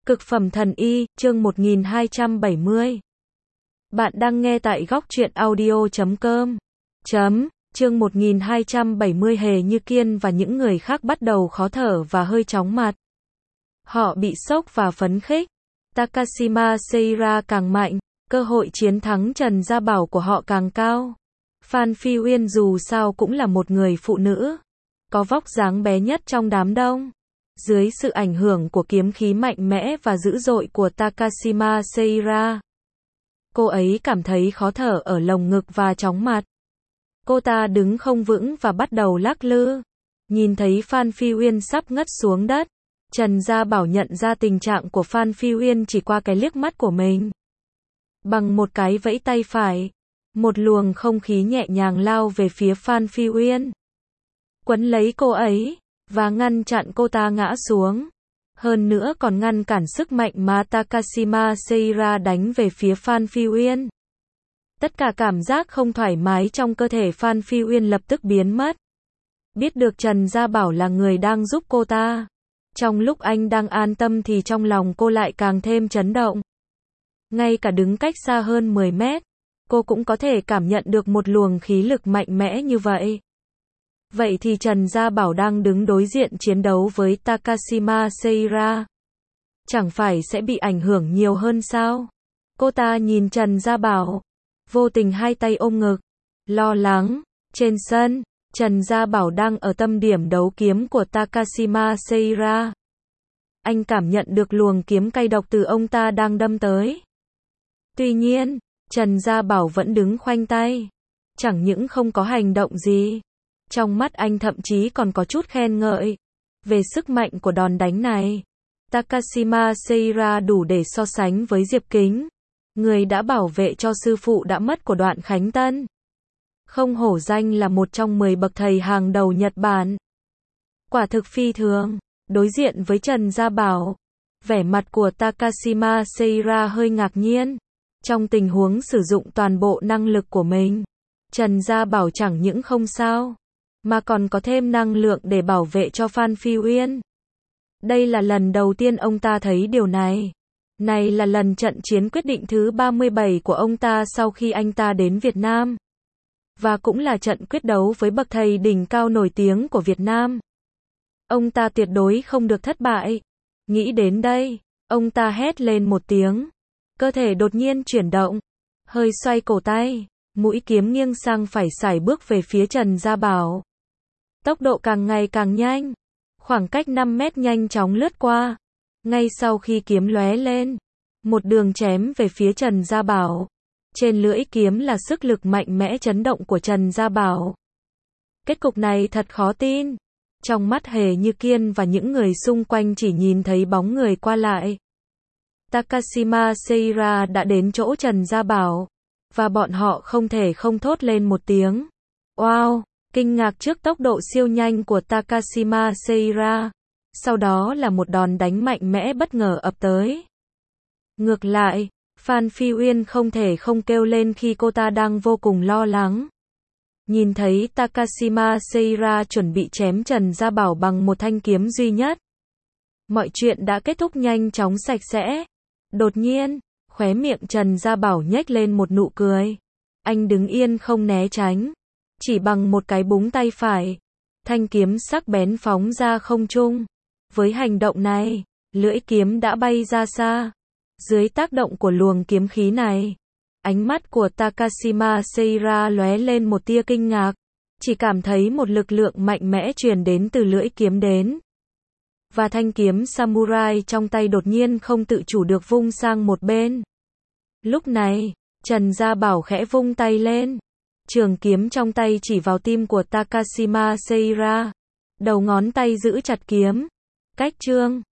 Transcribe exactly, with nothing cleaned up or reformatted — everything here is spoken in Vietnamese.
Cực phẩm thần y, chương một nghìn hai trăm bảy mươi. Bạn đang nghe tại góc truyện audio chấm com. Chấm, chương một nghìn hai trăm bảy mươi Hề Như Kiên và những người khác bắt đầu khó thở và hơi chóng mặt. Họ bị sốc và phấn khích. Takashima Seira càng mạnh, cơ hội chiến thắng Trần Gia Bảo của họ càng cao. Phan Phi Uyên dù sao cũng là một người phụ nữ, có vóc dáng bé nhất trong đám đông. Dưới sự ảnh hưởng của kiếm khí mạnh mẽ và dữ dội của Takashima Seira, cô ấy cảm thấy khó thở ở lồng ngực và chóng mặt. Cô ta đứng không vững và bắt đầu lắc lư. Nhìn thấy Phan Phi Uyên sắp ngất xuống đất, Trần Gia Bảo nhận ra tình trạng của Phan Phi Uyên chỉ qua cái liếc mắt của mình. Bằng một cái vẫy tay phải, một luồng không khí nhẹ nhàng lao về phía Phan Phi Uyên, quấn lấy cô ấy và ngăn chặn cô ta ngã xuống. Hơn nữa còn ngăn cản sức mạnh mà Takashima Seira đánh về phía Phan Phi Uyên. Tất cả cảm giác không thoải mái trong cơ thể Phan Phi Uyên lập tức biến mất. Biết được Trần Gia Bảo là người đang giúp cô ta, trong lúc anh đang an tâm thì trong lòng cô lại càng thêm chấn động. Ngay cả đứng cách xa hơn mười mét, cô cũng có thể cảm nhận được một luồng khí lực mạnh mẽ như vậy. Vậy thì Trần Gia Bảo đang đứng đối diện chiến đấu với Takashima Seira, chẳng phải sẽ bị ảnh hưởng nhiều hơn sao? Cô ta nhìn Trần Gia Bảo, vô tình hai tay ôm ngực, lo lắng. Trên sân, Trần Gia Bảo đang ở tâm điểm đấu kiếm của Takashima Seira. Anh cảm nhận được luồng kiếm cay độc từ ông ta đang đâm tới. Tuy nhiên, Trần Gia Bảo vẫn đứng khoanh tay, chẳng những không có hành động gì. Trong mắt anh thậm chí còn có chút khen ngợi về sức mạnh của đòn đánh này. Takashima Seira đủ để so sánh với Diệp Kính, người đã bảo vệ cho sư phụ đã mất của Đoạn Khánh Tân. Không hổ danh là một trong mười bậc thầy hàng đầu Nhật Bản. Quả thực phi thường. Đối diện với Trần Gia Bảo, vẻ mặt của Takashima Seira hơi ngạc nhiên. Trong tình huống sử dụng toàn bộ năng lực của mình, Trần Gia Bảo chẳng những không sao, mà còn có thêm năng lượng để bảo vệ cho Phan Phi Uyên. Đây là lần đầu tiên ông ta thấy điều này. Này là lần trận chiến quyết định thứ ba mươi bảy của ông ta sau khi anh ta đến Việt Nam. Và cũng là trận quyết đấu với bậc thầy đỉnh cao nổi tiếng của Việt Nam. Ông ta tuyệt đối không được thất bại. Nghĩ đến đây, ông ta hét lên một tiếng. Cơ thể đột nhiên chuyển động, hơi xoay cổ tay, mũi kiếm nghiêng sang phải sải bước về phía Trần Gia Bảo. Tốc độ càng ngày càng nhanh, khoảng cách năm mét nhanh chóng lướt qua. Ngay sau khi kiếm lóe lên, một đường chém về phía Trần Gia Bảo. Trên lưỡi kiếm là sức lực mạnh mẽ chấn động của Trần Gia Bảo. Kết cục này thật khó tin. Trong mắt Hề Như Kiên và những người xung quanh chỉ nhìn thấy bóng người qua lại. Takashima Seira đã đến chỗ Trần Gia Bảo, và bọn họ không thể không thốt lên một tiếng wow, kinh ngạc trước tốc độ siêu nhanh của Takashima Seira. Sau đó là một đòn đánh mạnh mẽ bất ngờ ập tới. Ngược lại, Phan Phi Uyên không thể không kêu lên khi cô ta đang vô cùng lo lắng. Nhìn thấy Takashima Seira chuẩn bị chém Trần Gia Bảo bằng một thanh kiếm duy nhất. Mọi chuyện đã kết thúc nhanh chóng sạch sẽ. Đột nhiên, khóe miệng Trần Gia Bảo nhếch lên một nụ cười. Anh đứng yên không né tránh, chỉ bằng một cái búng tay phải, thanh kiếm sắc bén phóng ra không trung. Với hành động này, lưỡi kiếm đã bay ra xa. Dưới tác động của luồng kiếm khí này, ánh mắt của Takashima Seira lóe lên một tia kinh ngạc, chỉ cảm thấy một lực lượng mạnh mẽ truyền đến từ lưỡi kiếm đến. Và thanh kiếm samurai trong tay đột nhiên không tự chủ được vung sang một bên. Lúc này, Trần Gia Bảo khẽ vung tay lên. Trường kiếm trong tay chỉ vào tim của Takashima Seira. Đầu ngón tay giữ chặt kiếm. Cách chương.